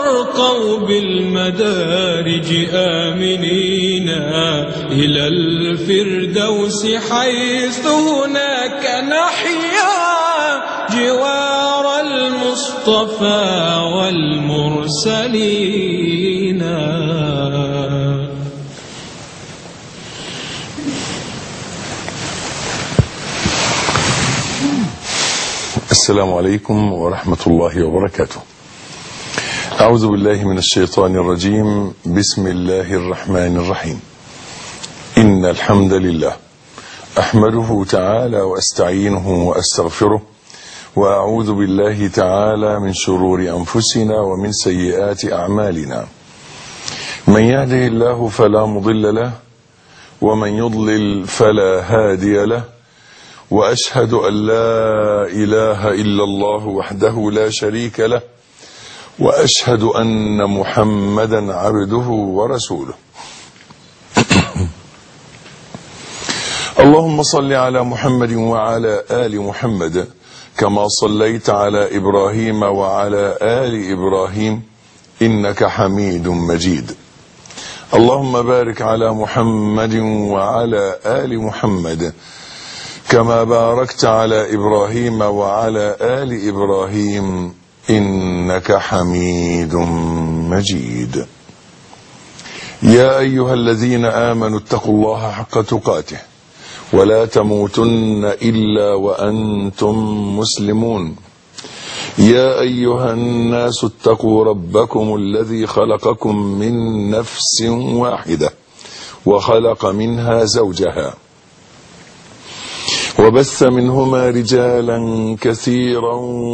ارقوا بالمدارج آمنين إلى الفردوس حيث هناك نحيا جوار المصطفى والمرسلين. السلام عليكم ورحمة الله وبركاته. أعوذ بالله من الشيطان الرجيم. بسم الله الرحمن الرحيم. إن الحمد لله أحمده تعالى وأستعينه وأستغفره، وأعوذ بالله تعالى من شرور أنفسنا ومن سيئات أعمالنا. من يهده الله فلا مضل له، ومن يضلل فلا هادي له، وأشهد أن لا إله إلا الله وحده لا شريك له، وأشهد أن محمدا عبده ورسوله. اللهم صل على محمد وعلى آل محمد كما صليت على إبراهيم وعلى آل إبراهيم إنك حميد مجيد. اللهم بارك على محمد وعلى آل محمد كما باركت على إبراهيم وعلى آل إبراهيم إنك حميد مجيد. يا أيها الذين آمنوا اتقوا الله حق تقاته ولا تموتن إلا وأنتم مسلمون. يا أيها الناس اتقوا ربكم الذي خلقكم من نفس واحدة وخلق منها زوجها وبث منهما رجالا كثيرا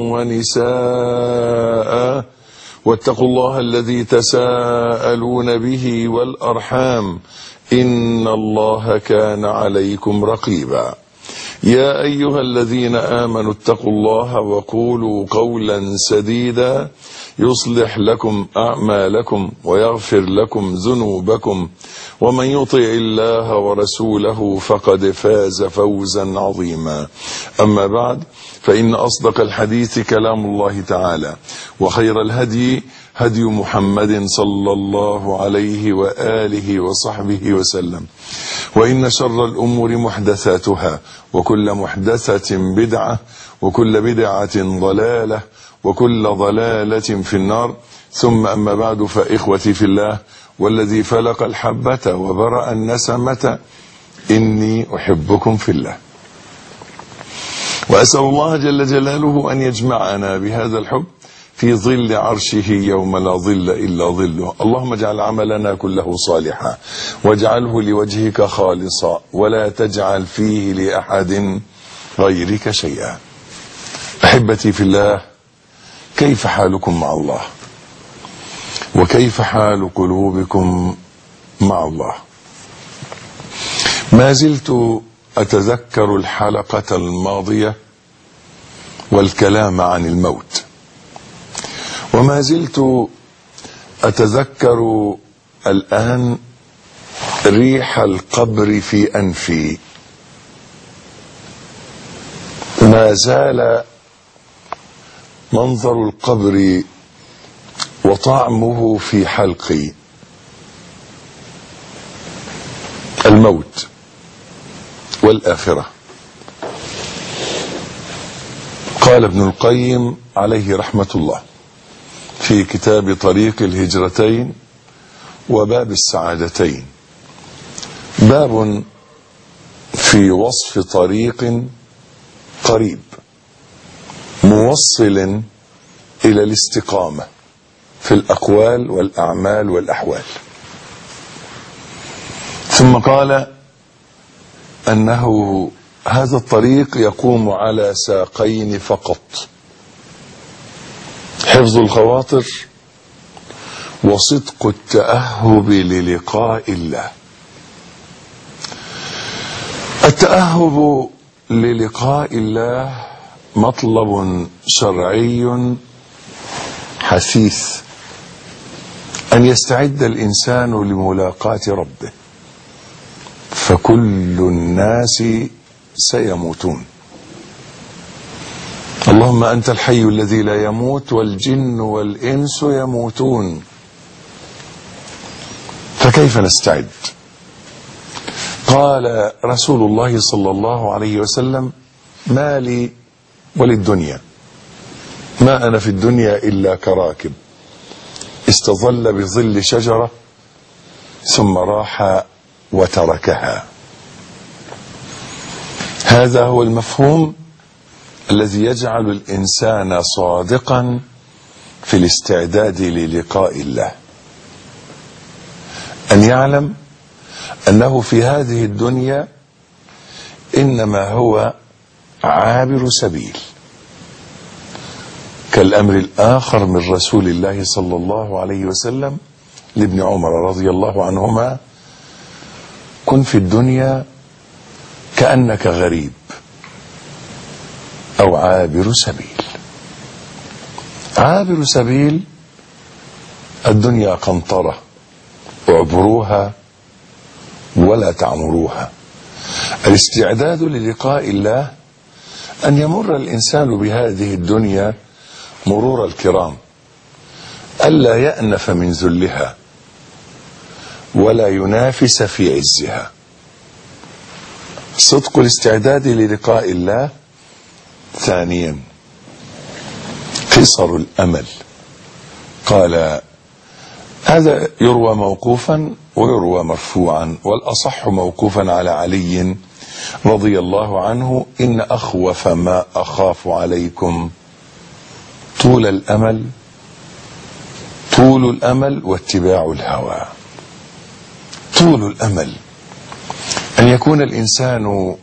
ونساء، واتقوا الله الذي تساءلون به والأرحام إن الله كان عليكم رقيبا. يا أيها الذين آمنوا اتقوا الله وقولوا قولا سديدا يصلح لكم أعمالكم ويغفر لكم ذنوبكم، ومن يطع الله ورسوله فقد فاز فوزا عظيما. أما بعد، فإن أصدق الحديث كلام الله تعالى، وخير الهدي هدي محمد صلى الله عليه وآله وصحبه وسلم، وإن شر الأمور محدثاتها، وكل محدثة بدعة، وكل بدعة ضلالة، وكل ضلالة في النار. ثم أما بعد، فإخوتي في الله والذي فلق الحبة وبرأ النسمة، إني أحبكم في الله، وأسأل الله جل جلاله أن يجمعنا بهذا الحب في ظل عرشه يوم لا ظل إلا ظله. اللهم اجعل عملنا كله صالحا، واجعله لوجهك خالصا، ولا تجعل فيه لأحد غيرك شيئا. أحبتي في الله، كيف حالكم مع الله؟ وكيف حال قلوبكم مع الله؟ ما زلت أتذكر الحلقة الماضية والكلام عن الموت، وما زلت أتذكر الآن ريح القبر في أنفي. ما زال منظر القبر وطعمه في حلقي. الموت والآخرة. قال ابن القيم عليه رحمة الله في كتاب طريق الهجرتين وباب السعادتين، باب في وصف طريق قريب موصل إلى الاستقامة في الأقوال والأعمال والأحوال. ثم قال أنه هذا الطريق يقوم على ساقين فقط: حفظ الخواطر وصدق التأهب للقاء الله. التأهب للقاء الله مطلب شرعي حثيث، أن يستعد الإنسان لملاقاة ربه، فكل الناس سيموتون. اللهم أنت الحي الذي لا يموت والجن والإنس يموتون، فكيف نستعد؟ قال رسول الله صلى الله عليه وسلم: ما لي وللدنيا، ما أنا في الدنيا إلا كراكب استظل بظل شجرة ثم راح وتركها. هذا هو المفهوم الذي يجعل الإنسان صادقا في الاستعداد للقاء الله، أن يعلم أنه في هذه الدنيا إنما هو عابر سبيل، كالأمر الآخر من رسول الله صلى الله عليه وسلم لابن عمر رضي الله عنهما: كن في الدنيا كأنك غريب أو عابر سبيل. عابر سبيل، الدنيا قنطرة، اعبروها ولا تعمروها. الاستعداد للقاء الله أن يمر الإنسان بهذه الدنيا مرور الكرام، ألا يأنف من ذلها ولا ينافس في عزها. صدق الاستعداد للقاء الله. ثانيا، قصر الأمل. قال هذا يروى موقوفا ويروى مرفوعا، والأصح موقوفا على علي رضي الله عنه: إن أخوف ما أخاف عليكم طول الأمل واتباع الهوى. طول الأمل، أن يكون الإنسان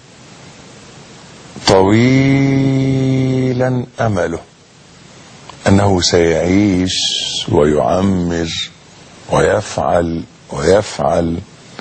طويلا أمله أنه سيعيش ويعمر ويفعل،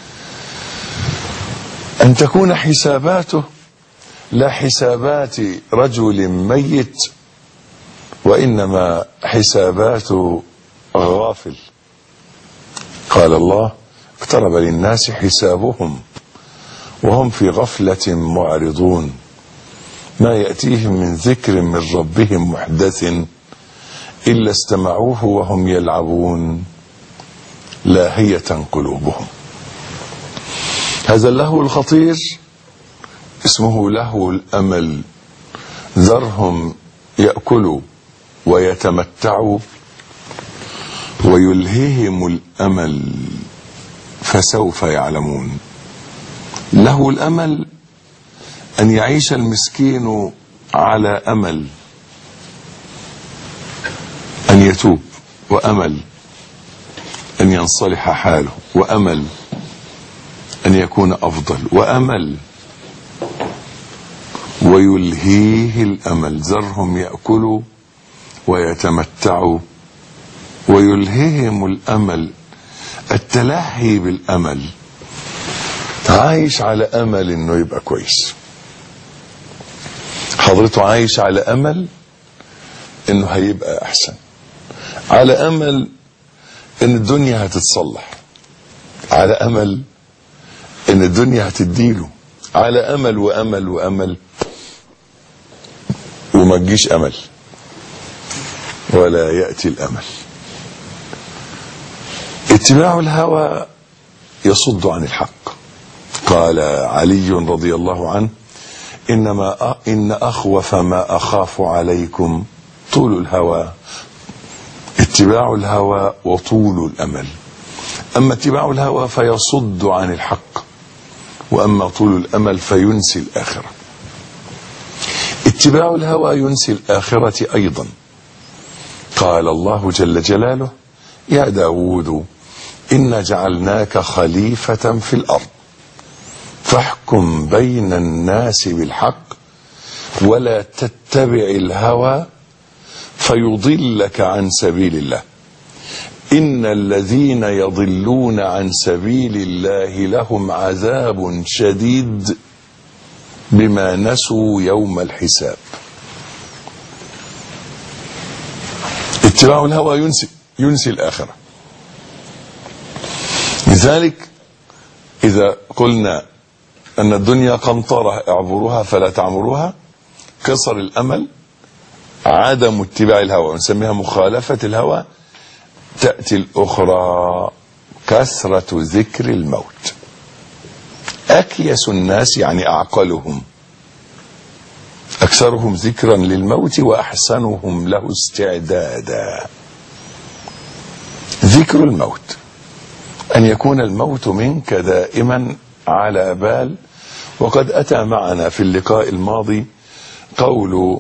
أن تكون حساباته لا حسابات رجل ميت، وإنما حسابات غافل. قال الله: اقترب للناس حسابهم وهم في غفلة معرضون، ما يأتيهم من ذكر من ربهم محدث إلا استمعوه وهم يلعبون لاهية قلوبهم. هذا اللهو الخطير اسمه لهو الأمل. ذرهم يأكلوا ويتمتعوا ويلههم الأمل فسوف يعلمون. لهو الأمل أن يعيش المسكين على أمل أن يتوب، وأمل أن ينصلح حاله، وأمل أن يكون أفضل، وأمل ويلهيه الأمل. ذرهم يأكلوا ويتمتعوا ويلههم الأمل. التلهي بالأمل، عايش على أمل إنه يبقى كويس، حضرته عايش على أمل إنه هيبقى أحسن، على أمل إن الدنيا هتتصلح، على أمل إن الدنيا هتديله، على أمل وأمل وأمل، وما تجيش أمل ولا يأتي الأمل. اتباع الهوى يصد عن الحق. قال علي رضي الله عنه: إن أخوف ما أخاف عليكم طول الهوى. اتباع الهوى وطول الأمل. أما اتباع الهوى فيصد عن الحق، وأما طول الأمل فينسي الآخرة. اتباع الهوى ينسي الآخرة أيضا. قال الله جل جلاله: يا داود إنا جعلناك خليفة في الأرض فاحكم بين الناس بالحق ولا تتبع الهوى فيضلك عن سبيل الله إن الذين يضلون عن سبيل الله لهم عذاب شديد بما نسوا يوم الحساب. اتباع الهوى ينسي الآخرة. لذلك إذا قلنا أن الدنيا قنطرة اعبروها فلا تعمروها، قصر الأمل عدم اتباع الهوى، نسميها مخالفة الهوى. تأتي الأخرى كثرة ذكر الموت. أكيس الناس يعني أعقلهم، أكثرهم ذكرا للموت وأحسنهم له استعدادا. ذكر الموت أن يكون الموت منك دائما على بال. وقد أتى معنا في اللقاء الماضي قول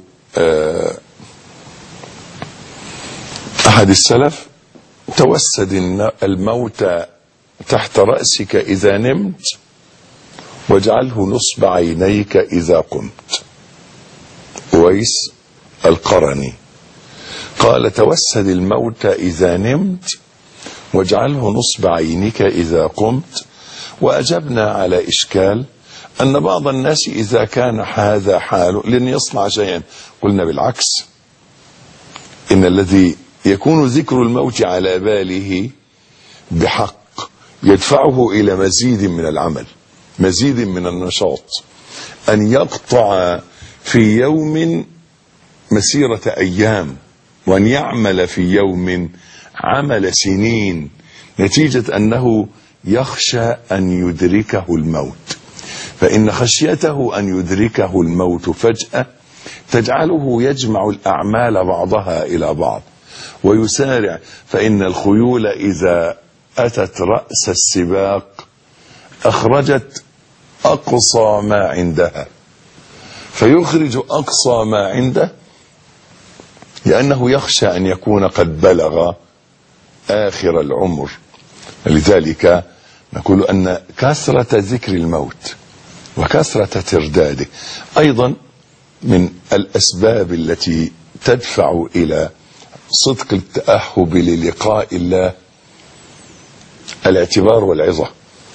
أحد السلف: توسد الموت تحت رأسك إذا نمت، واجعله نصب عينيك إذا قمت. أويس القرني قال: توسد الموت إذا نمت، واجعله نصب عينك إذا قمت. وأجبنا على إشكال أن بعض الناس إذا كان هذا حاله لن يصنع شيئا. قلنا بالعكس، إن الذي يكون ذكر الموت على باله بحق يدفعه إلى مزيد من العمل، مزيد من النشاط، أن يقطع في يوم مسيرة أيام، وأن يعمل في يوم عمل سنين، نتيجة أنه يخشى أن يدركه الموت. فإن خشيته أن يدركه الموت فجأة تجعله يجمع الأعمال بعضها إلى بعض ويسارع. فإن الخيول إذا أتت رأس السباق أخرجت أقصى ما عندها، فيخرج أقصى ما عنده لأنه يخشى أن يكون قد بلغ آخر العمر. لذلك نقول أن كثرة ذكر الموت وكثرة ترداده أيضا من الأسباب التي تدفع إلى صدق التأهب للقاء الله. الاعتبار والعظة،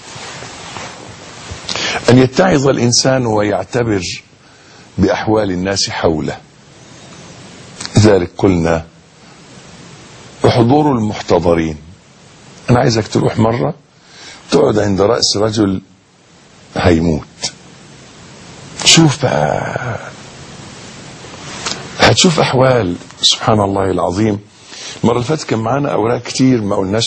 أن يتعظ الإنسان ويعتبر بأحوال الناس حوله. لذلك قلنا بحضور المحتضرين. أنا عايزك تروح مرة تقعد عند رأس رجل هيموت، شوف بقى، هتشوف أحوال سبحان الله العظيم. المرة اللي فاتت كان معانا أوراق كتير ما قلناش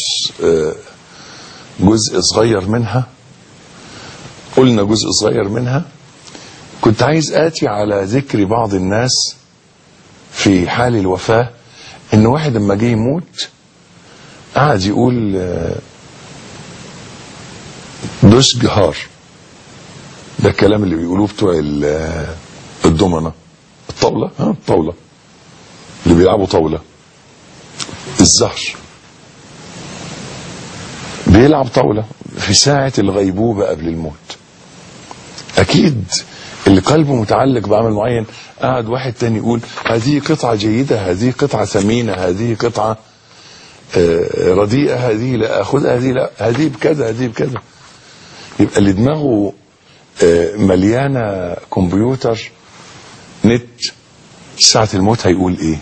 جزء صغير منها، قلنا جزء صغير منها. كنت عايز آتي على ذكر بعض الناس في حال الوفاة، إن واحد لما جه يموت قعد يقول دوش جهار. ده الكلام اللي بيقولوه بتوع الضمنة، الطاولة، الطاولة اللي بيلعبوا طاولة، الزهر بيلعب طاولة في ساعة الغيبوبة قبل الموت. أكيد اللي قلبه متعلق بعمل معين قاعد واحد تاني يقول هذه قطعة جيدة، هذه قطعة ثمينة، هذه قطعة رديئة، هذه لا أخذها، هذه لا، هذه بكذا، هذه بكذا. يبقى اللي دماغه مليانة كمبيوتر نت ساعة الموت هيقول ايه؟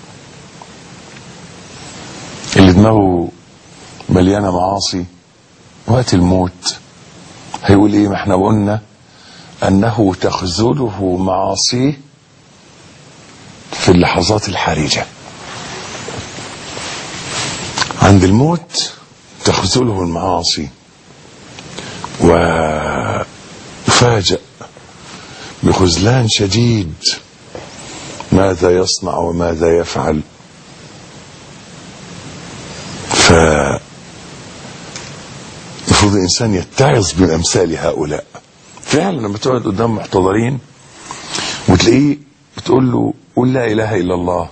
اللي دماغه مليانة معاصي وقت الموت هيقول ايه؟ ما احنا قلنا انه تخذله معاصيه في اللحظات الحرجة. عند الموت تخذله المعاصي وفاجأ بخذلان شديد، ماذا يصنع وماذا يفعل. فالمفروض الإنسان يتعظ بأمثال هؤلاء. فعلا لما تقعد قدام محتضرين وتلاقيه بتقول له قل لا إله إلا الله،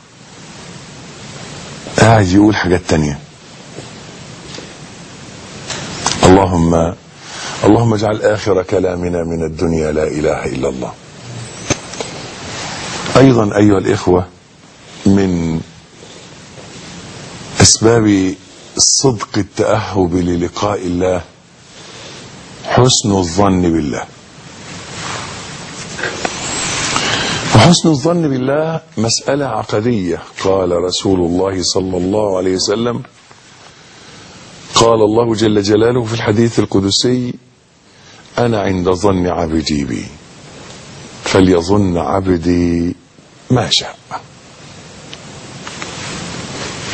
قاعد يقول حاجات تانية. اللهم اجعل آخر كلامنا من الدنيا لا إله إلا الله. أيضا أيها الإخوة من أسباب صدق التأهب للقاء الله حسن الظن بالله. وحسن الظن بالله مسألة عقدية. قال رسول الله صلى الله عليه وسلم، قال الله جل جلاله في الحديث القدسي: أنا عند ظن عبدي بي فليظن عبدي ما شاء.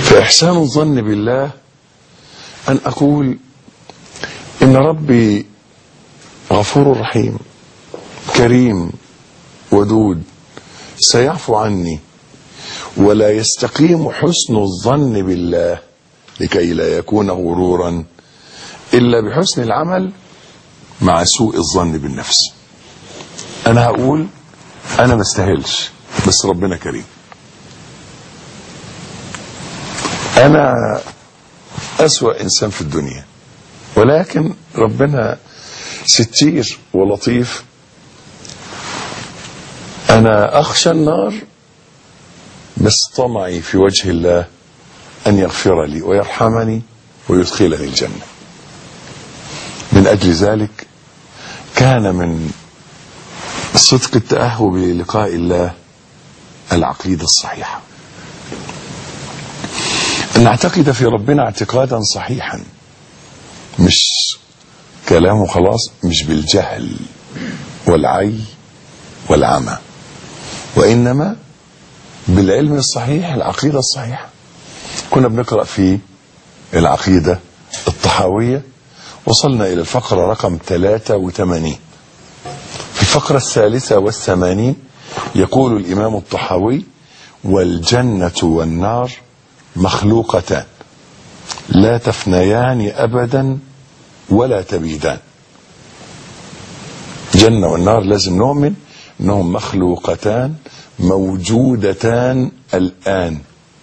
فإحسان الظن بالله أن أقول إن ربي غفور رحيم كريم ودود سيعفو عني، ولا يستقيم حسن الظن بالله لكي لا يكون غرورا إلا بحسن العمل مع سوء الظن بالنفس. أنا هقول أنا ما استاهلش، بس ربنا كريم. أنا أسوأ إنسان في الدنيا، ولكن ربنا ستير ولطيف. أنا أخشى النار، بس طمعي في وجه الله أن يغفر لي ويرحمني ويدخلني الجنة. من أجل ذلك كان من صدق التأهب للقاء الله العقيدة الصحيحة، أن نعتقد في ربنا اعتقادا صحيحا، مش كلامه خلاص، مش بالجهل والعي والعمى، وإنما بالعلم الصحيح، العقيدة الصحيحة. كنا بنقرأ في العقيدة الطحاوية، وصلنا إلى الفقرة رقم 83. في الفقرة 83 يقول الإمام الطحاوي: والجنة والنار مخلوقتان لا تفنيان أبدا ولا تبيدان. جنة والنار لازم نؤمن أنهم مخلوقتان موجودتان الآن.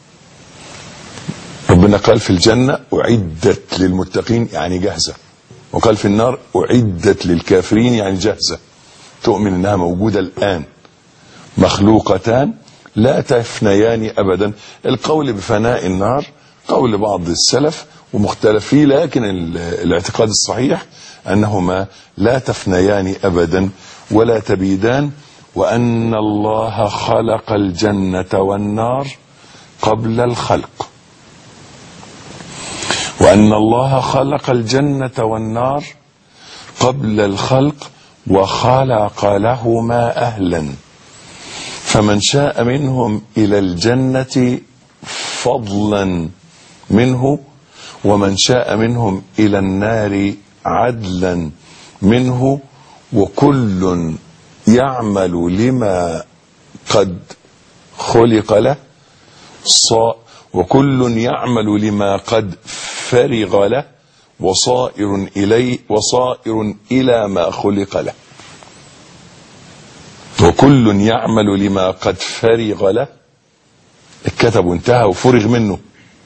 ربنا قال في الجنة أعدت للمتقين يعني جاهزة، وقال في النار أعدت للكافرين يعني جاهزة. تؤمن أنها موجودة الآن، مخلوقتان لا تفنيان أبدا. القول بفناء النار قول بعض السلف ومختلف فيه، لكن الاعتقاد الصحيح أنهما لا تفنيان أبدا ولا تبيدان، وأن الله خلق الجنة والنار قبل الخلق، وأن الله خلق الجنة والنار قبل الخلق وخلق لهما أهلا، فمن شاء منهم إلى الجنة فضلا منه، ومن شاء منهم إلى النار عدلا منه، وكل يعمل لما قد خلق له وكل يعمل لما قد فرغ له وصائر إلى ما خلق له. وكل يعمل لما قد فرغ له، الكتب انتهى وفرغ منه،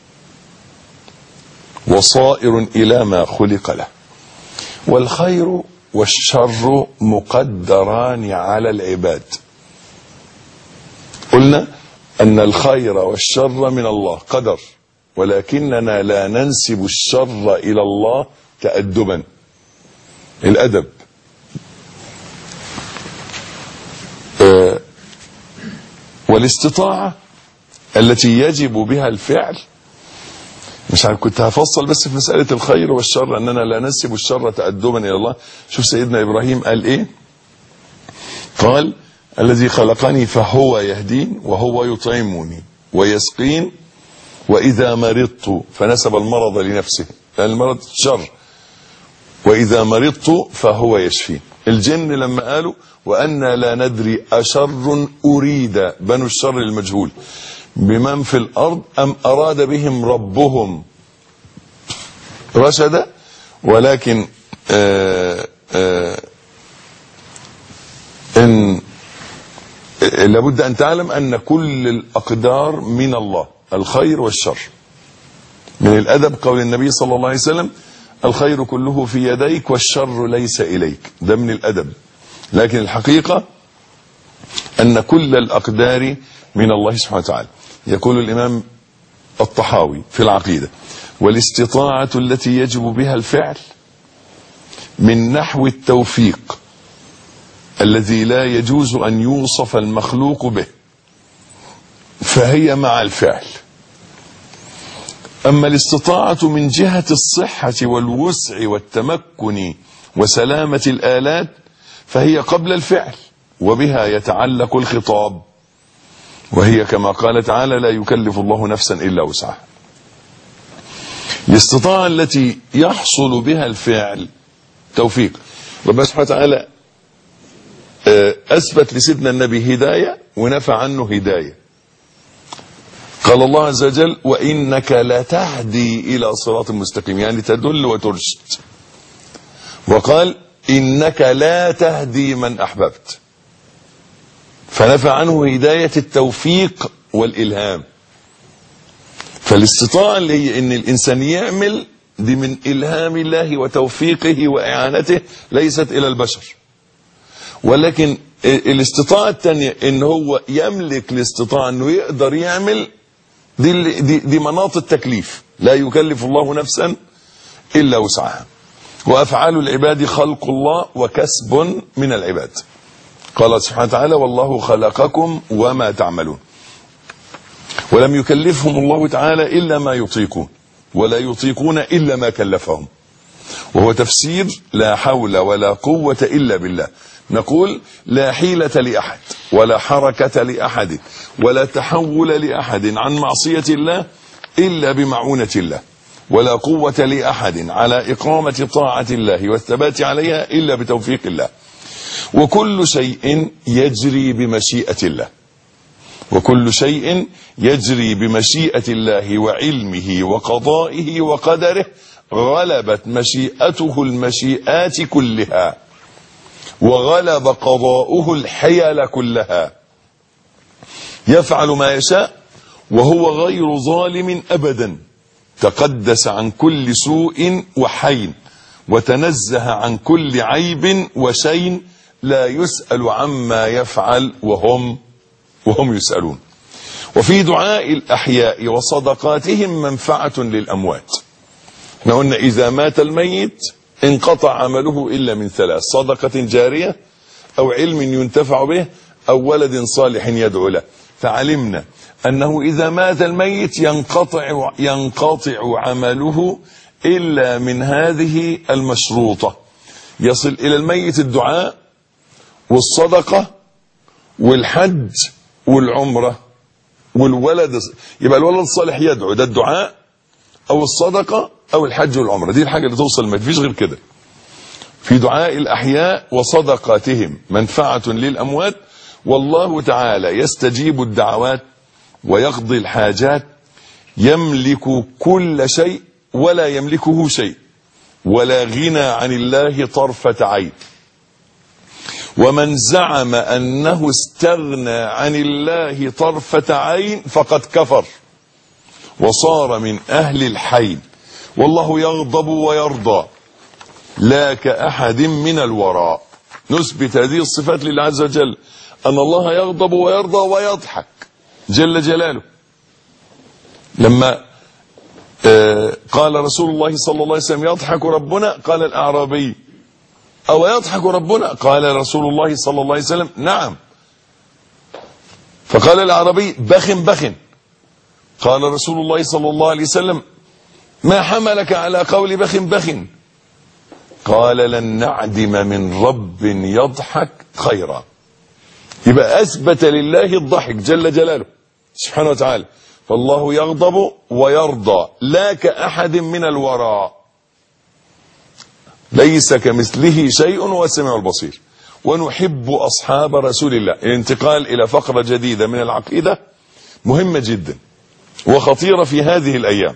وصائر إلى ما خلق له. والخير والشر مقدران على العباد. قلنا أن الخير والشر من الله قدر، ولكننا لا ننسب الشر إلى الله تأدبا. الأدب والاستطاعة التي يجب بها الفعل. مش عارف، كنت هفصل بس في مسألة الخير والشر أننا لا ننسب الشر تأدبا إلى الله. شوف سيدنا إبراهيم قال إيه؟ قال: الذي خلقني فهو يهدين وهو يطعمني ويسقين وإذا مرضت، فنسب المرض لنفسه لأن المرض شر، وإذا مرضت فهو يشفين. الجن لما قالوا وأنا لا ندري أشر أريد، بنو الشر المجهول، بمن في الأرض أم أراد بهم ربهم رشدا، ولكن إن لابد أن تعلم أن كل الأقدار من الله، الخير والشر. من الأدب قول النبي صلى الله عليه وسلم: الخير كله في يديك والشر ليس إليك. ده من الأدب، لكن الحقيقة أن كل الأقدار من الله سبحانه وتعالى. يقول الإمام الطحاوي في العقيدة: والاستطاعة التي يجب بها الفعل من نحو التوفيق الذي لا يجوز أن يوصف المخلوق به، فهي مع الفعل. أما الاستطاعة من جهة الصحة والوسع والتمكن وسلامة الآلات فهي قبل الفعل، وبها يتعلق الخطاب، وهي كما قال تعالى: لا يكلف الله نفسا إلا وسعها. الاستطاعة التي يحصل بها الفعل توفيق. ربنا سبحانه وتعالى أثبت لسيدنا النبي هداية ونفى عنه هداية. قال الله عز وجل: وإنك لتهدي إلى صراط مستقيم، يعني تدل وترشد. وقال: إنك لا تهدي من أحببت، فنفى عنه هداية التوفيق والإلهام. فالاستطاعة اللي هي إن الإنسان يعمل دي من إلهام الله وتوفيقه وإعانته، ليست إلى البشر. ولكن الاستطاعة الثانية إن هو يملك الاستطاعة إنه يقدر يعمل، دي مناط التكليف. لا يكلف الله نفسا إلا وسعها. وأفعال العباد خلق الله وكسب من العباد. قال سبحانه وتعالى: والله خلقكم وما تعملون. ولم يكلفهم الله تعالى إلا ما يطيقون، ولا يطيقون إلا ما كلفهم. وهو تفسير لا حول ولا قوة إلا بالله. نقول: لا حيلة لأحد ولا حركة لأحد ولا تحول لأحد عن معصية الله إلا بمعونة الله، ولا قوة لأحد على إقامة طاعة الله والثبات عليها إلا بتوفيق الله. وكل شيء يجري بمشيئة الله، وكل شيء يجري بمشيئة الله وعلمه وقضائه وقدره. غلبت مشيئته المشيئات كلها، وغلب قضاؤه الحيل كلها. يفعل ما يشاء وهو غير ظالم أبدا، تقدس عن كل سوء وحين، وتنزه عن كل عيب وشين، لا يسأل عما يفعل وهم يسألون. وفي دعاء الأحياء وصدقاتهم منفعة للأموات. احنا قلنا: إذا مات الميت انقطع عمله إلا من ثلاث: صدقة جارية، أو علم ينتفع به، أو ولد صالح يدعو له. فعلمنا أنه إذا مات الميت ينقطع عمله إلا من هذه المشروطة. يصل إلى الميت الدعاء والصدقة والحج والعمرة والولد. يبقى الولد الصالح يدعو، ده الدعاء أو الصدقة أو الحج والعمرة، دي الحاجة اللي توصل ما فيش غير كده. في دعاء الأحياء وصدقاتهم منفعة للأموات، والله تعالى يستجيب الدعوات ويقضي الحاجات. يملك كل شيء ولا يملكه شيء، ولا غنى عن الله طرفة عين. ومن زعم أنه استغنى عن الله طرفة عين فقد كفر وصار من أهل الحين. والله يغضب ويرضى لا كأحد من الوراء. نثبت هذه الصفات لله عز وجل، أن الله يغضب ويرضى ويضحك جل جلاله. لما قال رسول الله صلى الله عليه وسلم: يضحك ربنا، قال الأعرابي: أو يضحك ربنا؟ قال رسول الله صلى الله عليه وسلم: نعم. فقال الأعرابي: بخ. قال رسول الله صلى الله عليه وسلم: ما حملك على قول بخ؟ قال: لن نعدم من رب يضحك خيرا. يبقى أثبت لله الضحك جل جلاله سبحانه وتعالى. فالله يغضب ويرضى لا كأحد من الوراء، ليس كمثله شيء وهو السميع البصير. ونحب أصحاب رسول الله. الانتقال إلى فقرة جديدة من العقيدة مهمة جدا وخطيرة في هذه الأيام.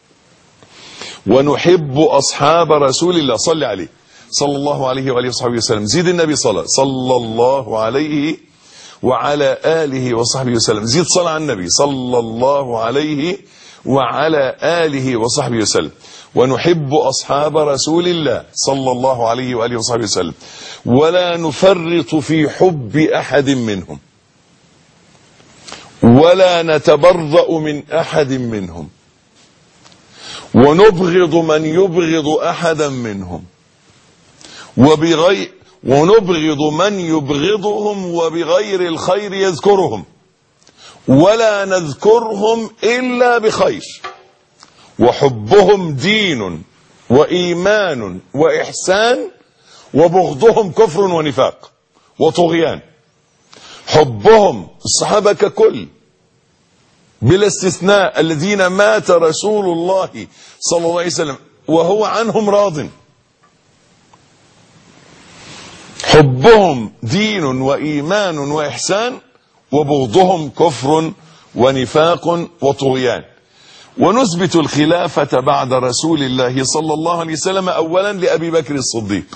ونحب أصحاب رسول الله. صلى عليه صلى الله عليه وآله وصحبه وسلم. زيد النبي صلى الله عليه وعلى آله وصحبه وسلم. زيد صلاة على النبي صلى الله عليه وعلى آله وصحبه وسلم. ونحب أصحاب رسول الله صلى الله عليه وآله وصحبه وسلم، ولا نفرط في حب أحد منهم، ولا نتبرأ من أحد منهم، ونبغض من يبغض أحدا منهم، ونبغض من يبغضهم وبغير الخير يذكرهم، ولا نذكرهم إلا بخير. وحبهم دين وإيمان وإحسان، وبغضهم كفر ونفاق وطغيان. حبهم الصحابة ككل، بلا استثناء الذين مات رسول الله صلى الله عليه وسلم وهو عنهم راض، حبهم دين وإيمان وإحسان، وبغضهم كفر ونفاق وطغيان. ونثبت الخلافة بعد رسول الله صلى الله عليه وسلم أولا لأبي بكر الصديق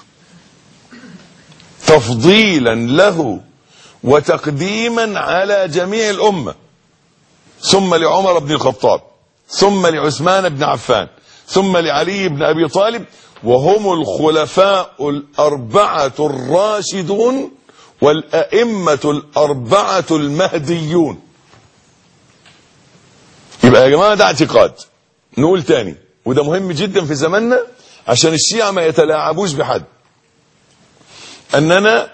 تفضيلا له وتقديما على جميع الأمة، ثم لعمر بن الخطاب، ثم لعثمان بن عفان، ثم لعلي بن أبي طالب، وهم الخلفاء الأربعة الراشدون والأئمة الأربعة المهديون. يبقى يا جماعة ده اعتقاد. نقول تاني، وده مهم جدا في زماننا عشان الشيعة ما يتلاعبوش بحد، أننا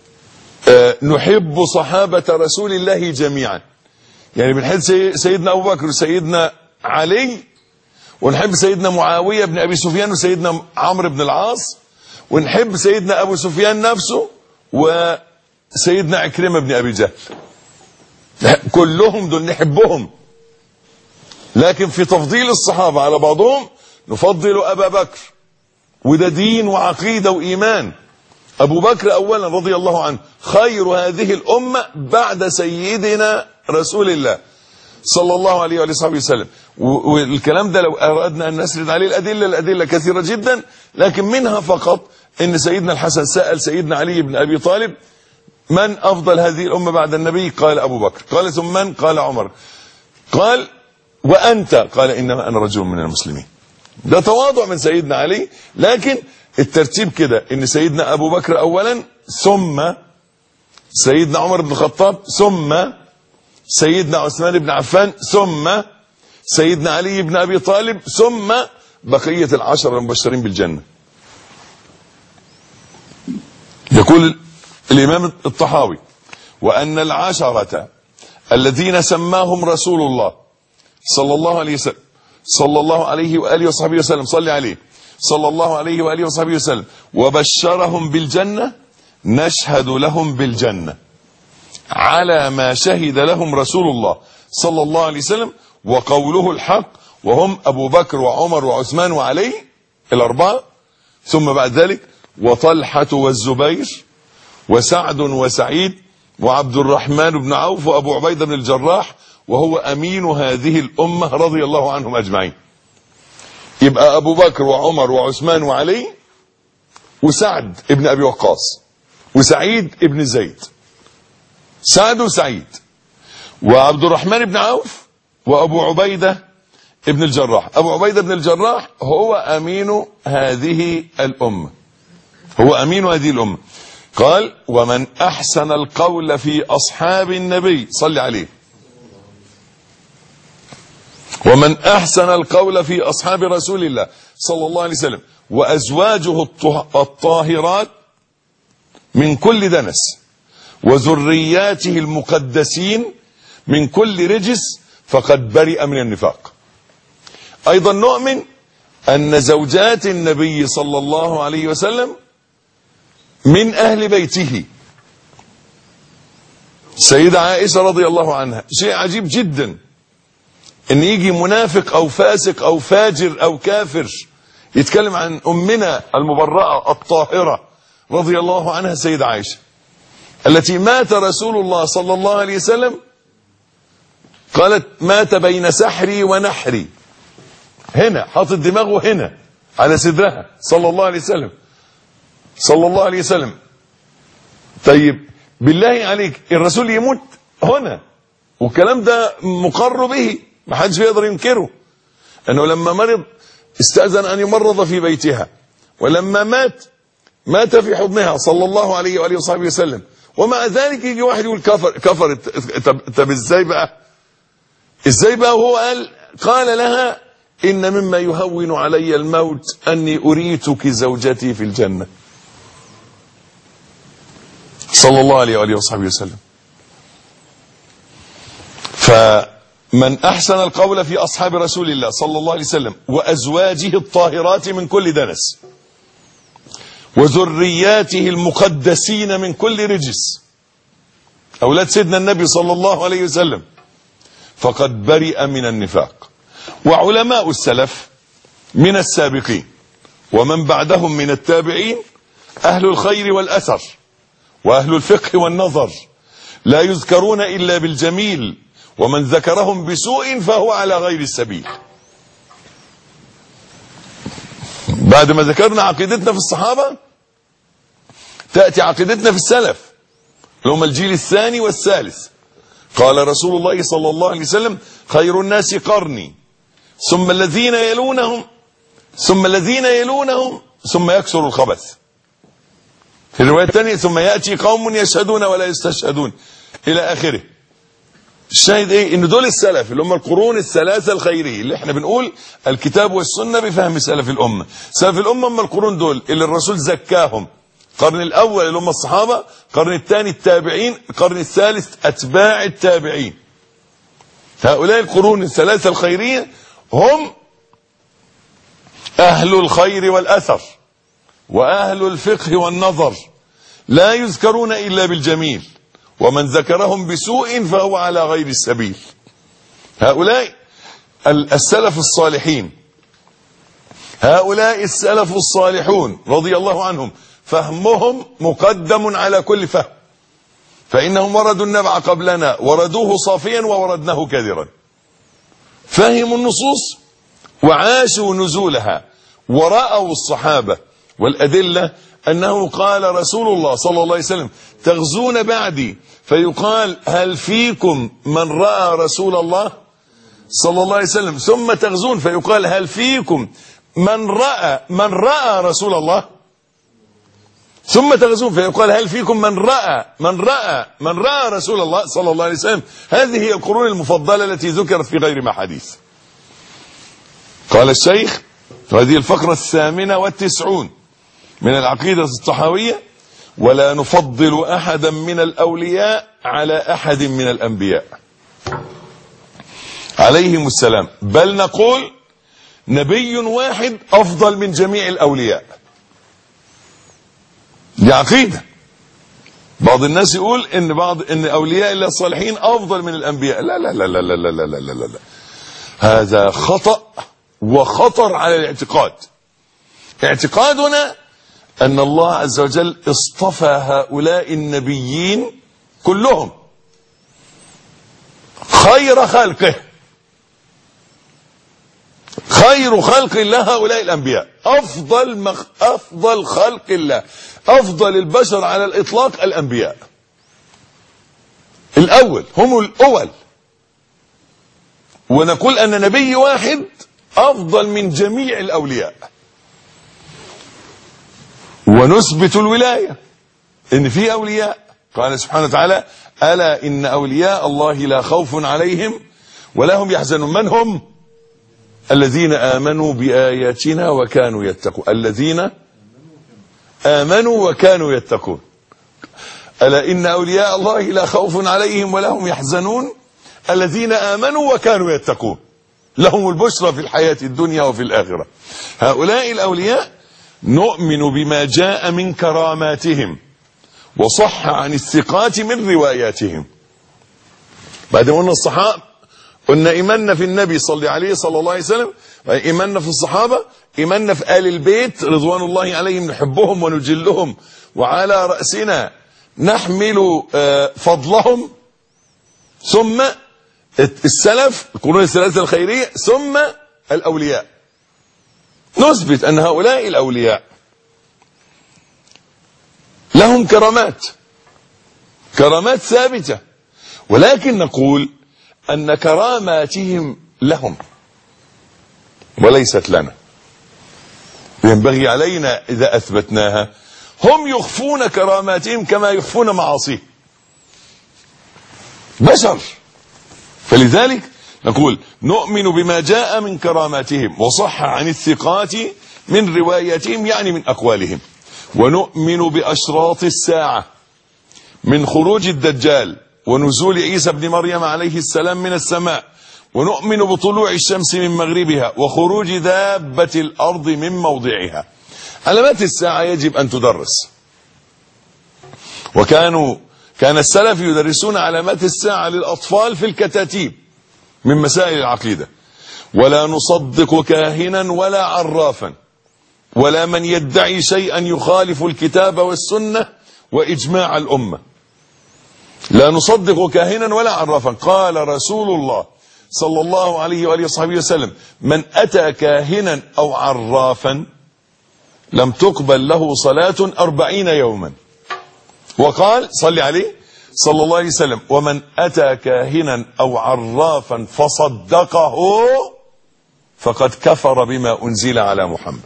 نحب صحابة رسول الله جميعا، يعني بنحب سيدنا أبو بكر وسيدنا علي، ونحب سيدنا معاوية بن أبي سفيان وسيدنا عمرو بن العاص، ونحب سيدنا أبو سفيان نفسه وسيدنا عكرمة بن أبي جهل، كلهم دول نحبهم. لكن في تفضيل الصحابة على بعضهم نفضل أبا بكر، وده دين وعقيدة وإيمان. أبو بكر أولا رضي الله عنه خير هذه الأمة بعد سيدنا رسول الله صلى الله عليه وآله وسلم. والكلام ده لو أردنا أن نسرد عليه الأدلة كثيرة جدا، لكن منها فقط أن سيدنا الحسن سأل سيدنا علي بن أبي طالب من أفضل هذه الأمة بعد النبي؟ قال أبو بكر. قال ثم من؟ قال عمر. قال وأنت؟ قال إنما أنا رجل من المسلمين. ده تواضع من سيدنا علي، لكن الترتيب كده ان سيدنا ابو بكر اولا، ثم سيدنا عمر بن الخطاب، ثم سيدنا عثمان بن عفان، ثم سيدنا علي بن ابي طالب، ثم بقية العشر المبشرين بالجنة. يقول الامام الطحاوي وان العشرة الذين سماهم رسول الله صلى الله عليه وسلم صلى الله عليه وآله وصحبه وسلم، صلي عليه صلى الله عليه وآله وصحبه وسلم، وبشرهم بالجنة، نشهد لهم بالجنة على ما شهد لهم رسول الله صلى الله عليه وسلم وقوله الحق، وهم أبو بكر وعمر وعثمان وعلي الأربعة، ثم بعد ذلك وطلحة والزبير وسعد وسعيد وعبد الرحمن بن عوف وأبو عبيدة بن الجراح، وهو أمين هذه الأمة رضي الله عنهم أجمعين. يبقى أبو بكر وعمر وعثمان وعلي وسعد ابن أبي وقاص وسعيد ابن زيد، سعد وسعيد وعبد الرحمن بن عوف وأبو عبيدة ابن الجراح. أبو عبيدة بن الجراح هو أمين هذه الأمة، هو أمين هذه الأمة. قال ومن أحسن القول في أصحاب النبي، صلي عليه، ومن أحسن القول في أصحاب رسول الله صلى الله عليه وسلم وأزواجه الطاهرات من كل دنس وذرياته المقدسين من كل رجس فقد برئ من النفاق. أيضا نؤمن أن زوجات النبي صلى الله عليه وسلم من أهل بيته. سيدة عائشة رضي الله عنها، شيء عجيب جدا ان يجي منافق او فاسق او فاجر او كافر يتكلم عن امنا المبرأة الطاهرة رضي الله عنها سيدة عائشة، التي مات رسول الله صلى الله عليه وسلم قالت مات بين سحري ونحري، هنا حاطط دماغه هنا على صدرها صلى الله عليه وسلم صلى الله عليه وسلم. طيب بالله عليك الرسول يموت هنا، والكلام ده مقر به ما حدش بيقدر ينكره، انه لما مرض استأذن ان يمرض في بيتها، ولما مات في حضنها صلى الله عليه وآله وصحبه وسلم. ومع ذلك يجي واحد يقول كفر. طب ازاي بقى وهو قال لها ان مما يهون علي الموت اني اريتك زوجتي في الجنة صلى الله عليه وآله وصحبه وسلم. فمن أحسن القول في أصحاب رسول الله صلى الله عليه وسلم وأزواجه الطاهرات من كل دنس وذرياته المقدسين من كل رجس، أولاد سيدنا النبي صلى الله عليه وسلم، فقد برئ من النفاق. وعلماء السلف من السابقين ومن بعدهم من التابعين أهل الخير والأثر وأهل الفقه والنظر، لا يذكرون إلا بالجميل، ومن ذكرهم بسوء فهو على غير السبيل. بعد ما ذكرنا عقيدتنا في الصحابة تأتي عقيدتنا في السلف اللي هم الجيل الثاني والثالث. قال رسول الله صلى الله عليه وسلم: خير الناس قرني ثم الذين يلونهم ثم الذين يلونهم ثم يكثر الخبث. في الرواية الثانية: ثم يأتي قوم يشهدون ولا يستشهدون، إلى آخره. الشاهد ايه؟ ان دول السلف اللي هم القرون الثلاثة الخيرية، اللي احنا بنقول الكتاب والسنة بفهم سلف الأمة. سلف الأمة هم القرون دول اللي الرسول زكاهم. القرن الأول اللي هم الصحابة، القرن الثاني التابعين، القرن الثالث أتباع التابعين. هؤلاء القرون الثلاثة الخيرية هم أهل الخير والأثر وأهل الفقه والنظر، لا يذكرون إلا بالجميل، ومن ذكرهم بسوء فهو على غير السبيل. هؤلاء السلف الصالحين، هؤلاء السلف الصالحون رضي الله عنهم، فهمهم مقدم على كل فهم، فإنهم وردوا النبع قبلنا، وردوه صافيا ووردناه كذرا. فهموا النصوص وعاشوا نزولها ورأوا الصحابة والأدلة أنه قال رسول الله صلى الله عليه وسلم: تغزون بعدي فيقال هل فيكم من رأى رسول الله صلى الله عليه وسلم، ثم تغزون فيقال هل فيكم من رأى رسول الله، ثم تغزون فيقال هل فيكم من رأى رسول الله صلى الله عليه وسلم. هذه هي القرون المفضلة التي ذكرت في غير ما حديث. قال الشيخ: هذه الفقرة 98 من العقيدة الطحاوية: ولا نفضل أحدا من الأولياء على أحد من الأنبياء عليهم السلام، بل نقول نبي واحد أفضل من جميع الأولياء. دي عقيدة. بعض الناس يقول إن أولياء الله الصالحين أفضل من الأنبياء. لا لا لا لا لا لا لا لا لا لا. هذا خطأ وخطر على الاعتقاد. اعتقادنا أن الله عز وجل اصطفى هؤلاء النبيين كلهم خير خلقه، خير خلق الله هؤلاء الأنبياء، أفضل خلق الله، أفضل البشر على الإطلاق الأنبياء الأول، هم الأول. ونقول أن نبي واحد أفضل من جميع الأولياء. ونثبت الولاية، إن في أولياء. قال سبحانه وتعالى: ألا إن أولياء الله لا خوف عليهم ولا هم يحزنون. من هم؟ الذين آمنوا بآياتنا وكانوا يتقون. الذين آمنوا وكانوا يتقون. ألا إن أولياء الله لا خوف عليهم ولا هم يحزنون الذين آمنوا وكانوا يتقون لهم البشرى في الحياة الدنيا وفي الآخرة. هؤلاء الأولياء نؤمن بما جاء من كراماتهم وصح عن الثقات من رواياتهم. بعد ما قلنا الصحابة، قلنا إيماننا في النبي صلى الله عليه وسلم، إيماننا في الصحابة، إيماننا في آل البيت رضوان الله عليهم، نحبهم ونجلهم وعلى رأسنا نحمل فضلهم، ثم السلف القرون الثلاثة الخيرية، ثم الأولياء. نثبت أن هؤلاء الأولياء لهم كرامات ثابتة، ولكن نقول أن كراماتهم لهم وليست لنا. ينبغي علينا إذا أثبتناها، هم يخفون كراماتهم كما يخفون معاصيهم، بشر. فلذلك نقول نؤمن بما جاء من كراماتهم وصح عن الثقات من رواياتهم، يعني من أقوالهم. ونؤمن بأشراط الساعة من خروج الدجال ونزول عيسى بن مريم عليه السلام من السماء، ونؤمن بطلوع الشمس من مغربها وخروج دابة الأرض من موضعها. علامات الساعة يجب أن تدرس، كان السلف يدرسون علامات الساعة للأطفال في الكتاتيب، من مسائل العقيدة. ولا نصدق كاهنا ولا عرافا ولا من يدعي شيئا يخالف الكتاب والسنة وإجماع الأمة. لا نصدق كاهنا ولا عرافا. قال رسول الله صلى الله عليه وآله وصحبه وسلم: من أتى كاهنا أو عرافا لم تقبل له صلاة 40 يوما. وقال صلى عليه صلى الله عليه وسلم: ومن أتى كاهنا أو عرافا فصدقه فقد كفر بما أنزل على محمد.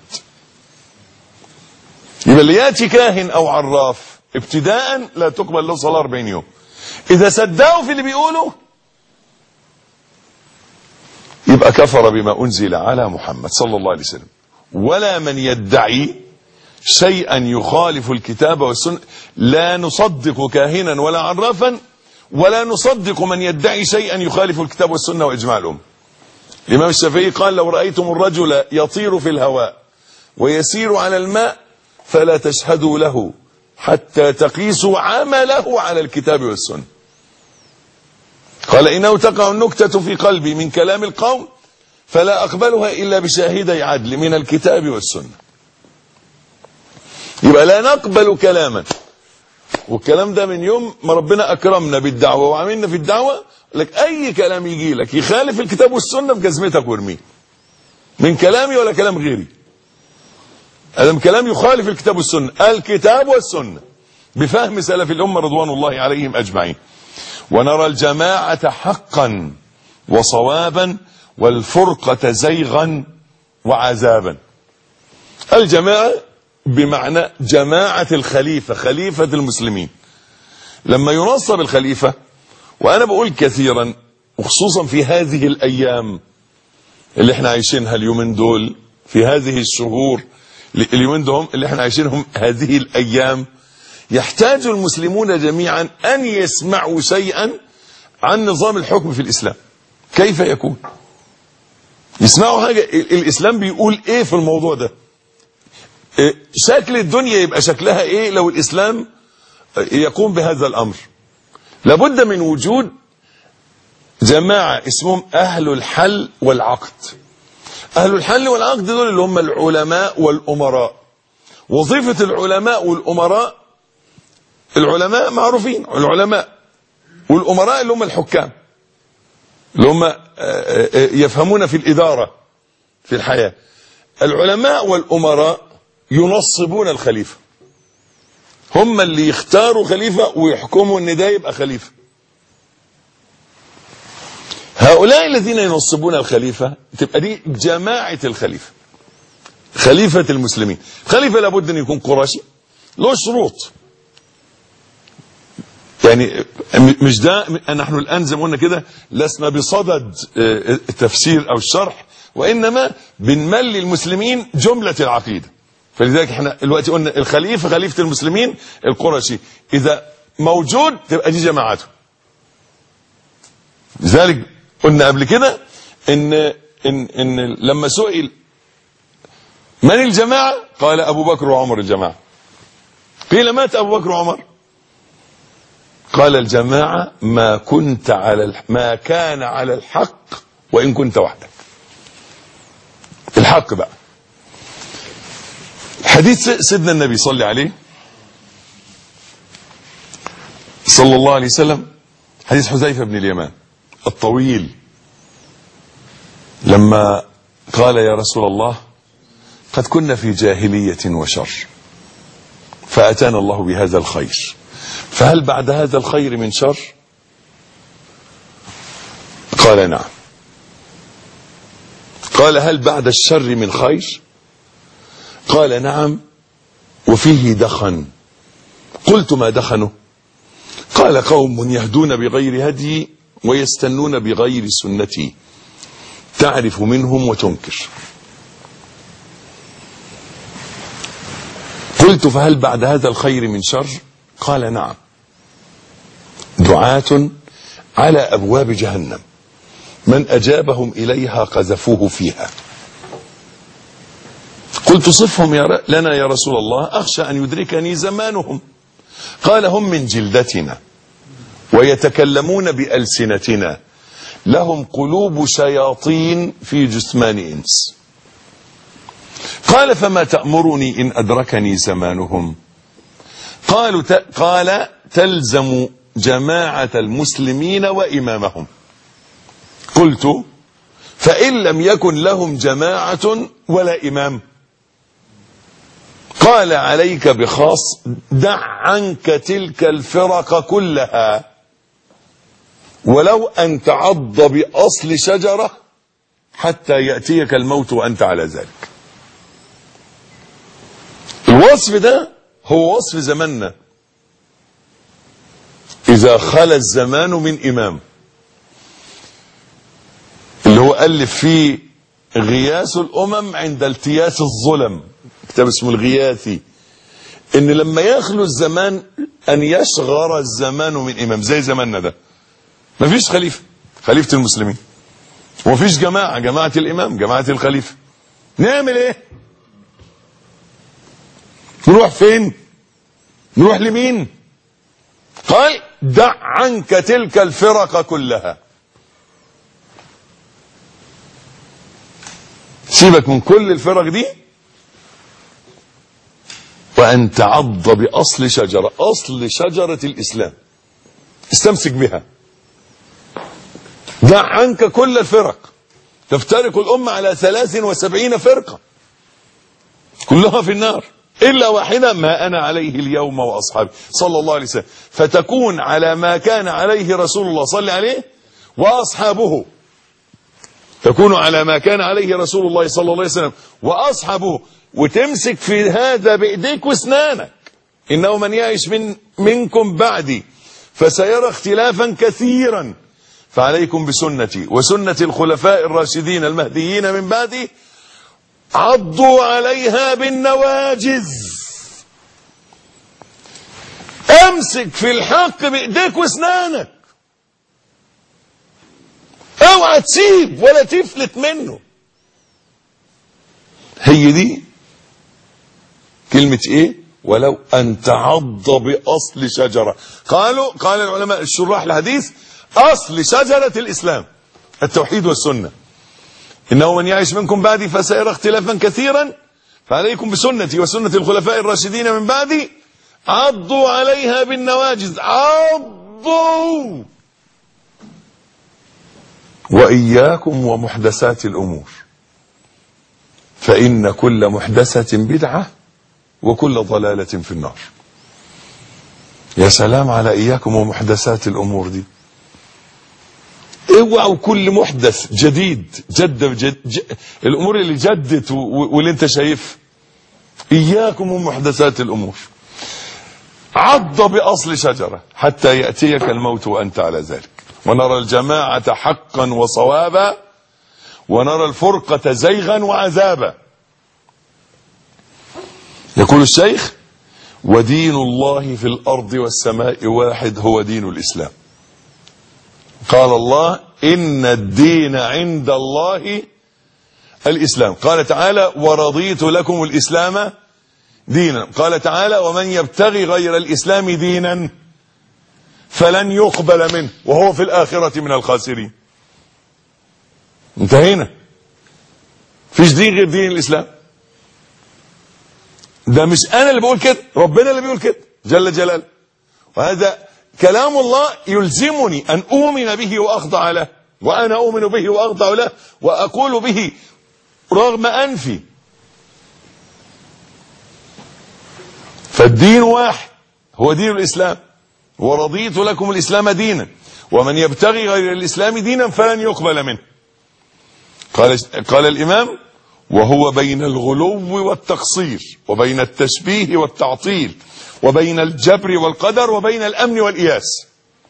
يبقى اللي يأتي كاهن أو عراف ابتداء لا تقبل له صلاة 40 يوم. إذا صدقوا في اللي بيقوله يبقى كفر بما أنزل على محمد صلى الله عليه وسلم. ولا من يدعي شيئا يخالف الكتاب والسنة. لا نصدق كاهنا ولا عرافا ولا نصدق من يدعي شيئا يخالف الكتاب والسنة وإجماع الأمة. الإمام الشافعي قال: لو رأيتم الرجل يطير في الهواء ويسير على الماء فلا تشهدوا له حتى تقيسوا عمله على الكتاب والسنة. قال: إنه تقع النكتة في قلبي من كلام القوم فلا أقبلها إلا بشاهدي عدل من الكتاب والسنة. يبقى لا نقبل كلاما، والكلام ده من يوم ما ربنا أكرمنا بالدعوة وعملنا في الدعوة لك أي كلام يجي لك يخالف الكتاب والسنة بجزمتك وارميه، من كلامي ولا كلام غيري. هذا كلام يخالف الكتاب والسنة، الكتاب والسنة بفهم سلف الأمة رضوان الله عليهم أجمعين. ونرى الجماعة حقا وصوابا والفرقة زيغا وعذابا. الجماعة بمعنى جماعة الخليفة، خليفة المسلمين. لما ينصب الخليفة، وأنا بقول كثيرا وخصوصا في هذه الأيام اللي احنا عايشينها اليومين دول، في هذه الشهور اليومين دول اللي احنا عايشينهم هذه الأيام، يحتاج المسلمون جميعا أن يسمعوا شيئا عن نظام الحكم في الإسلام. كيف يكون؟ يسمعوا حاجة الإسلام بيقول إيه في الموضوع ده، شكل الدنيا يبقى شكلها إيه لو الإسلام يقوم بهذا الأمر. لابد من وجود جماعة اسمهم أهل الحل والعقد. أهل الحل والعقد دول اللي هم العلماء والأمراء. وظيفة العلماء والأمراء، العلماء معروفين، العلماء والأمراء اللي هم الحكام، اللي هم يفهمون في الإدارة في الحياة. العلماء والأمراء ينصبون الخليفة، هم اللي يختاروا خليفة ويحكموا ان ده يبقى خليفة. هؤلاء الذين ينصبون الخليفة تبقى دي جماعة الخليفة، خليفة المسلمين. خليفة لابد ان يكون قرشي، له شروط. يعني مش ده، نحن الآن زي ما قلنا كده لسنا بصدد التفسير أو الشرح، وإنما بنملي المسلمين جملة العقيدة. فلذلك احنا دلوقتي قلنا الخليفة خليفة المسلمين القرشي، إذا موجود تبقى دي جماعته. لذلك قلنا قبل كده إن لما سئل من الجماعة قال أبو بكر وعمر الجماعة. قيل مات أبو بكر وعمر؟ قال الجماعة ما كان على الحق وإن كنت وحدك. الحق بقى حديث سيدنا النبي صلى عليه صلى الله عليه وسلم، حديث حذيفة بن اليمان الطويل، لما قال يا رسول الله قد كنا في جاهلية وشر فأتانا الله بهذا الخير، فهل بعد هذا الخير من شر؟ قال نعم. قال هل بعد الشر من خير؟ قال نعم وفيه دخن. قلت ما دخنه؟ قال قوم يهدون بغير هدي ويستنون بغير سنتي تعرف منهم وتنكر. قلت فهل بعد هذا الخير من شر؟ قال نعم، دعاة على أبواب جهنم من أجابهم إليها قذفوه فيها. قلت صفهم لنا يا رسول الله أخشى أن يدركني زمانهم. قال هم من جلدتنا ويتكلمون بألسنتنا لهم قلوب شياطين في جثمان إنس. قال فما تأمرني إن أدركني زمانهم؟ قال تلزم جماعة المسلمين وإمامهم. قلت فإن لم يكن لهم جماعة ولا إمام؟ قال عليك بخاص، دع عنك تلك الفرق كلها ولو أن تعض بأصل شجرة حتى يأتيك الموت وأنت على ذلك. الوصف ده هو وصف زماننا إذا خلى الزمان من إمام، اللي هو ألف فيه غياث الأمم عند التياس الظلم، كتاب اسمه الغياثي، إن لما يخلو الزمان أن يشغر الزمان من إمام. زي زماننا ده مفيش خليفة المسلمين، ومفيش جماعة الإمام، جماعة الخليفة. نعمل إيه؟ نروح فين؟ نروح لمين؟ قال دع عنك تلك الفرق كلها. سيبك من كل الفرق دي، وأن تعض بأصل شجرة، أصل شجرة الإسلام، استمسك بها. دع عنك كل الفرق. تفترق الأمة على 73 فرقة كلها في النار إلا واحدة، ما أنا عليه اليوم وأصحابي صلى الله عليه وسلم، فتكون على ما كان عليه رسول الله صلى عليه وأصحابه، تكون على ما كان عليه رسول الله صلى الله عليه وسلم وأصحابه، وتمسك في هذا بإيديك واسنانك. إنه من يعيش منكم بعدي فسيرى اختلافا كثيرا، فعليكم بسنتي وسنة الخلفاء الراشدين المهديين من بعدي، عضوا عليها بالنواجذ. امسك في الحق بايديك واسنانك، اوعى تسيب ولا تفلت منه. هي دي كلمة ايه؟ ولو ان تعض باصل شجرة. قال العلماء الشراح الحديث اصل شجرة الاسلام التوحيد والسنة. إنه من يعيش منكم بعدي فسيرى اختلافا كثيرا، فعليكم بسنتي وسنة الخلفاء الراشدين من بعدي، عضوا عليها بالنواجذ. عضوا. وإياكم ومحدثات الأمور، فإن كل محدثة بدعة وكل ضلالة في النار. يا سلام على إياكم ومحدثات الأمور دي. اوعوا كل محدث جديد الامور اللي جدت واللي انت شايف. اياكم ومحدثات الامور. عض باصل شجره حتى ياتيك الموت وانت على ذلك. ونرى الجماعه حقا وصوابا، ونرى الفرقه زيغا وعذابا. يقول الشيخ: ودين الله في الارض والسماء واحد، هو دين الاسلام. قال الله: إن الدين عند الله الإسلام. قال تعالى: ورضيت لكم الإسلام دينا. قال تعالى: ومن يبتغي غير الإسلام دينا فلن يقبل منه وهو في الآخرة من الخاسرين. انتهينا. فيش دين غير دين الإسلام. ده مش أنا اللي بقول كده، ربنا اللي بيقول كده جل جلاله. وهذا كلام الله يلزمني أن أؤمن به وأخضع له، وأنا أؤمن به وأخضع له وأقول به رغم أنفي. فالدين واحد، هو دين الإسلام. ورضيت لكم الإسلام دينا ومن يبتغي غير الإسلام دينا فلن يقبل منه. قال الإمام: وهو بين الغلو والتقصير، وبين التشبيه والتعطيل، وبين الجبر والقدر، وبين الأمن والإياس.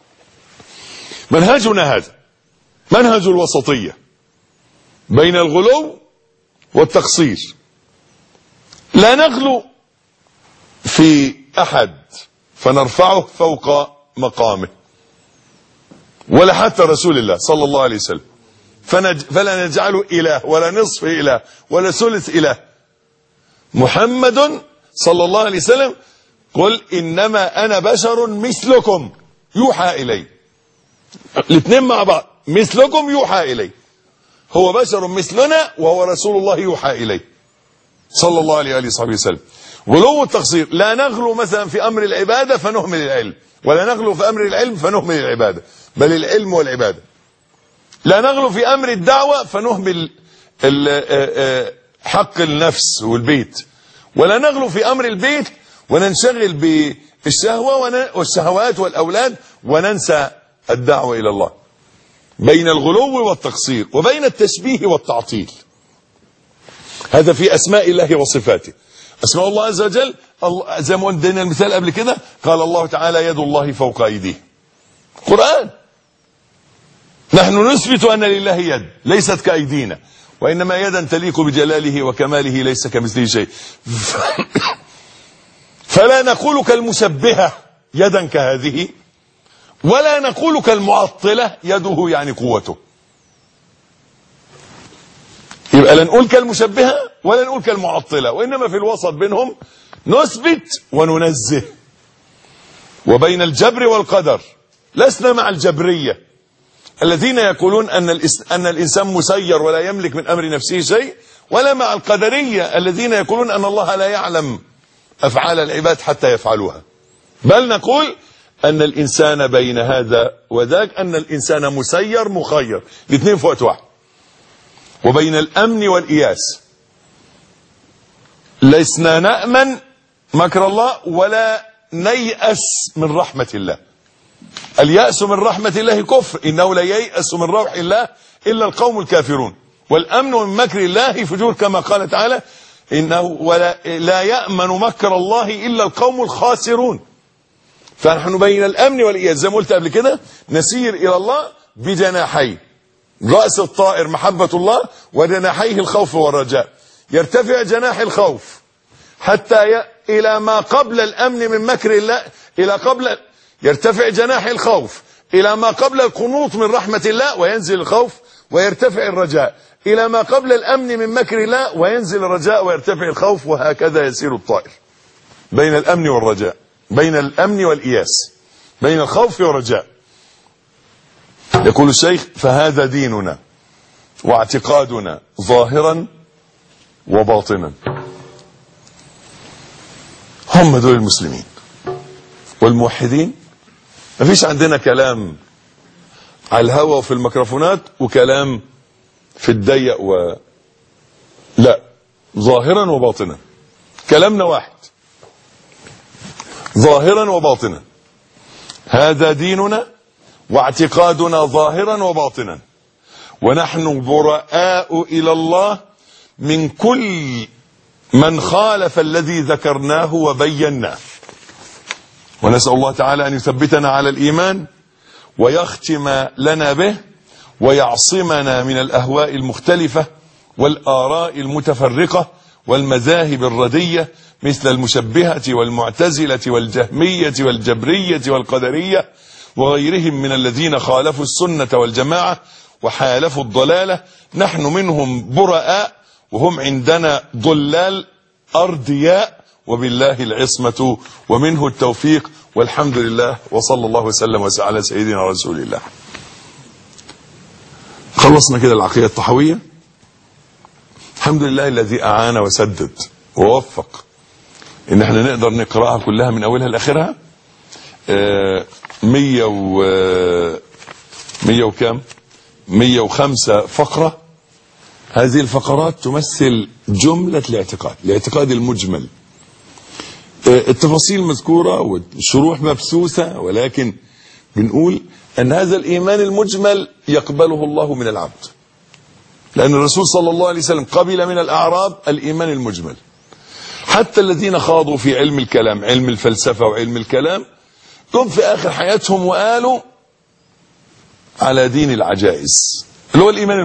منهجنا هذا منهج الوسطية بين الغلو والتقصير. لا نغلو في أحد فنرفعه فوق مقامه، ولا حتى رسول الله صلى الله عليه وسلم، فلا نجعله إله ولا نصف إله ولا ثلث إله. محمد صلى الله عليه وسلم: قل إنما أنا بشر مثلكم يوحى إلي. الاثنين مع بعض، مثلكم يوحى إليه. هو بشر مثلنا وهو رسول الله يوحى إليه صلى الله عليه وآله وصحبه وسلم. غلو التقصير، لا نغلو مثلا في أمر العبادة فنهمل العلم، ولا نغلو في أمر العلم فنهمل العبادة، بل العلم والعبادة. لا نغلو في أمر الدعوة فنهمل حق النفس والبيت، ولا نغلو في أمر البيت وننشغل بالشهوة والشهوات والأولاد وننسى الدعوة إلى الله. بين الغلو والتقصير وبين التشبيه والتعطيل. هذا في أسماء الله وصفاته. أسماء الله عز وجل زي ما ادينا المثال قبل كده، قال الله تعالى يد الله فوق أيديه. قرآن. نحن نثبت أن لله يد ليست كأيدينا، وإنما يدا تليق بجلاله وكماله ليس كمثله شيء. فلا نقول كالمشبهة يدا كهذه، ولا نقول كالمعطلة يده يعني قوته. يبقى لا نقول كالمشبهة ولا نقول كالمعطلة، وإنما في الوسط بينهم نثبت وننزه. وبين الجبر والقدر لسنا مع الجبرية الذين يقولون أن الإنسان مسير ولا يملك من أمر نفسه شيء، ولا مع القدرية الذين يقولون أن الله لا يعلم أفعال العباد حتى يفعلوها. بل نقول أن الإنسان بين هذا وذاك، أن الإنسان مسير مخير، الاثنين في وقت واحد. وبين الأمن والإياس لسنا نأمن مكر الله ولا نيأس من رحمة الله. اليأس من رحمة الله كفر، إنه لا ييأس من روح الله إلا القوم الكافرون. والأمن من مكر الله فجور، كما قال تعالى إنه لا يأمن مكر الله إلا القوم الخاسرون. فنحن بين الأمن والإياس زي ما قلت قبل كده، نسير إلى الله بجناحين، رأس الطائر محبة الله وجناحيه الخوف والرجاء. يرتفع جناح الخوف حتى إلى ما قبل الأمن من مكر الله، يرتفع جناح الخوف إلى ما قبل القنوط من رحمة الله وينزل الخوف، ويرتفع الرجاء إلى ما قبل الأمن من مكر الله وينزل الرجاء ويرتفع الخوف، وهكذا يسير الطائر بين الأمن والرجاء، بين الأمن والإياس، بين الخوف والرجاء. يقول الشيخ فهذا ديننا واعتقادنا ظاهرا وباطنا. هم دول المسلمين والموحدين. ما فيش عندنا كلام على الهوا وفي الميكروفونات وكلام في الضيق لا، ظاهرا وباطنا. كلامنا واحد، ظاهرا وباطنا. هذا ديننا واعتقادنا ظاهرا وباطنا، ونحن براء إلى الله من كل من خالف الذي ذكرناه وبيناه. ونسأل الله تعالى أن يثبتنا على الإيمان ويختم لنا به ويعصمنا من الأهواء المختلفة والآراء المتفرقة والمذاهب الردية مثل المشبهة والمعتزلة والجهمية والجبرية والقدرية وغيرهم من الذين خالفوا السنة والجماعة وحالفوا الضلالة. نحن منهم براء وهم عندنا ضلال أردياء، وبالله العصمة ومنه التوفيق، والحمد لله، وصلى الله وسلم على سيدنا رسول الله. خلصنا كده العقيدة الطحوية. الحمد لله الذي أعان وسدد ووفق إن احنا نقدر نقرأها كلها من أولها لآخرها. 105 فقرة. هذه الفقرات تمثل جملة الاعتقاد المجمل. التفاصيل مذكورة والشروح مبثوثة، ولكن بنقول أن هذا الإيمان المجمل يقبله الله من العبد، لأن الرسول صلى الله عليه وسلم قبل من الأعراب الإيمان المجمل. حتى الذين خاضوا في علم الكلام، علم الفلسفة وعلم الكلام، هم في آخر حياتهم وقالوا على دين العجائز، اللي هو الإيمان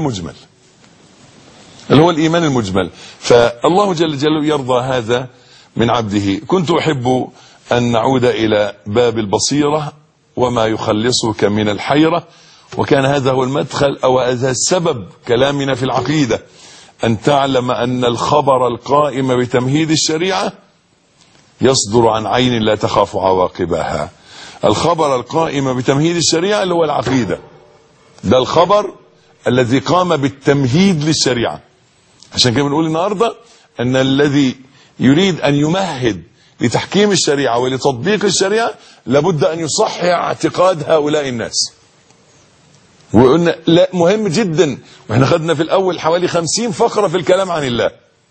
المجمل، فالله جل جلاله يرضى هذا من عبده. كنت أحب أن نعود إلى باب البصيرة وما يخلصك من الحيرة، وكان هذا هو المدخل أو هذا السبب كلامنا في العقيدة، أن تعلم أن الخبر القائم بتمهيد الشريعة يصدر عن عين لا تخاف عواقبها. الخبر القائم بتمهيد الشريعة اللي هو العقيدة، ده الخبر الذي قام بالتمهيد للشريعة. عشان كده بنقول النهاردة أن الذي يريد أن يمهد لتحكيم الشريعة ولتطبيق الشريعة لابد أن يصحح اعتقاد هؤلاء الناس. وقلنا لا مهم جدا، واحنا خدنا في الأول حوالي 50 فقرة في الكلام عن الله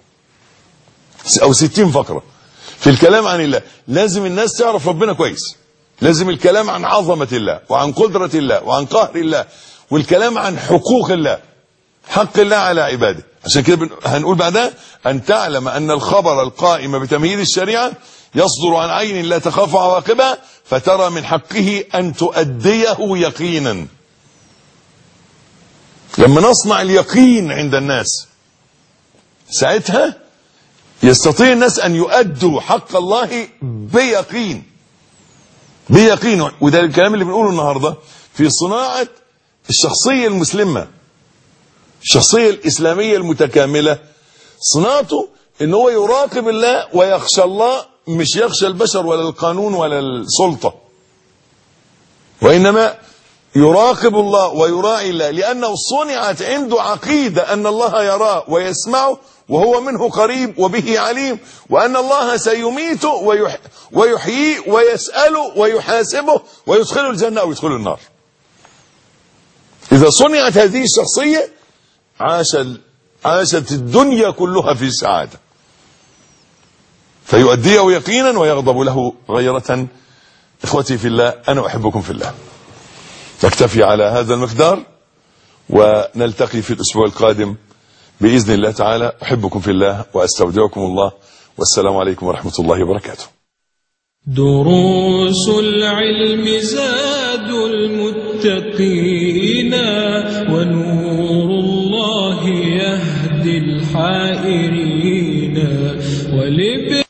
أو 60 فقرة في الكلام عن الله. لازم الناس تعرف ربنا كويس، لازم الكلام عن عظمة الله وعن قدرة الله وعن قهر الله، والكلام عن حقوق الله، حق الله على عباده. عشان كده هنقول بعدها أن تعلم أن الخبر القائم بتمهيد الشريعة يصدر عن عين لا تخاف عواقبها، فترى من حقه أن تؤديه يقينا. لما نصنع اليقين عند الناس ساعتها يستطيع الناس أن يؤدوا حق الله بيقين. وده الكلام اللي بنقوله النهاردة في صناعة الشخصية المسلمة، الشخصية الإسلامية المتكاملة. صناعته ان هو يراقب الله ويخشى الله، مش يخشى البشر ولا القانون ولا السلطة، وإنما يراقب الله ويراعي الله، لأنه صنعت عنده عقيدة أن الله يراه ويسمعه وهو منه قريب وبه عليم، وأن الله سيميته ويحييه ويسأله ويحاسبه ويدخله الجنة أو يدخله النار. إذا صنعت هذه الشخصية عاشت الدنيا كلها في سعادة، فيؤديه يقينا ويغضب له غيرة. إخوتي في الله، أنا أحبكم في الله. نكتفي على هذا المقدار ونلتقي في الأسبوع القادم بإذن الله تعالى. أحبكم في الله وأستودعكم الله، والسلام عليكم ورحمة الله وبركاته. دروس العلم زاد المتقين، ونور الله يهدي الحائرين.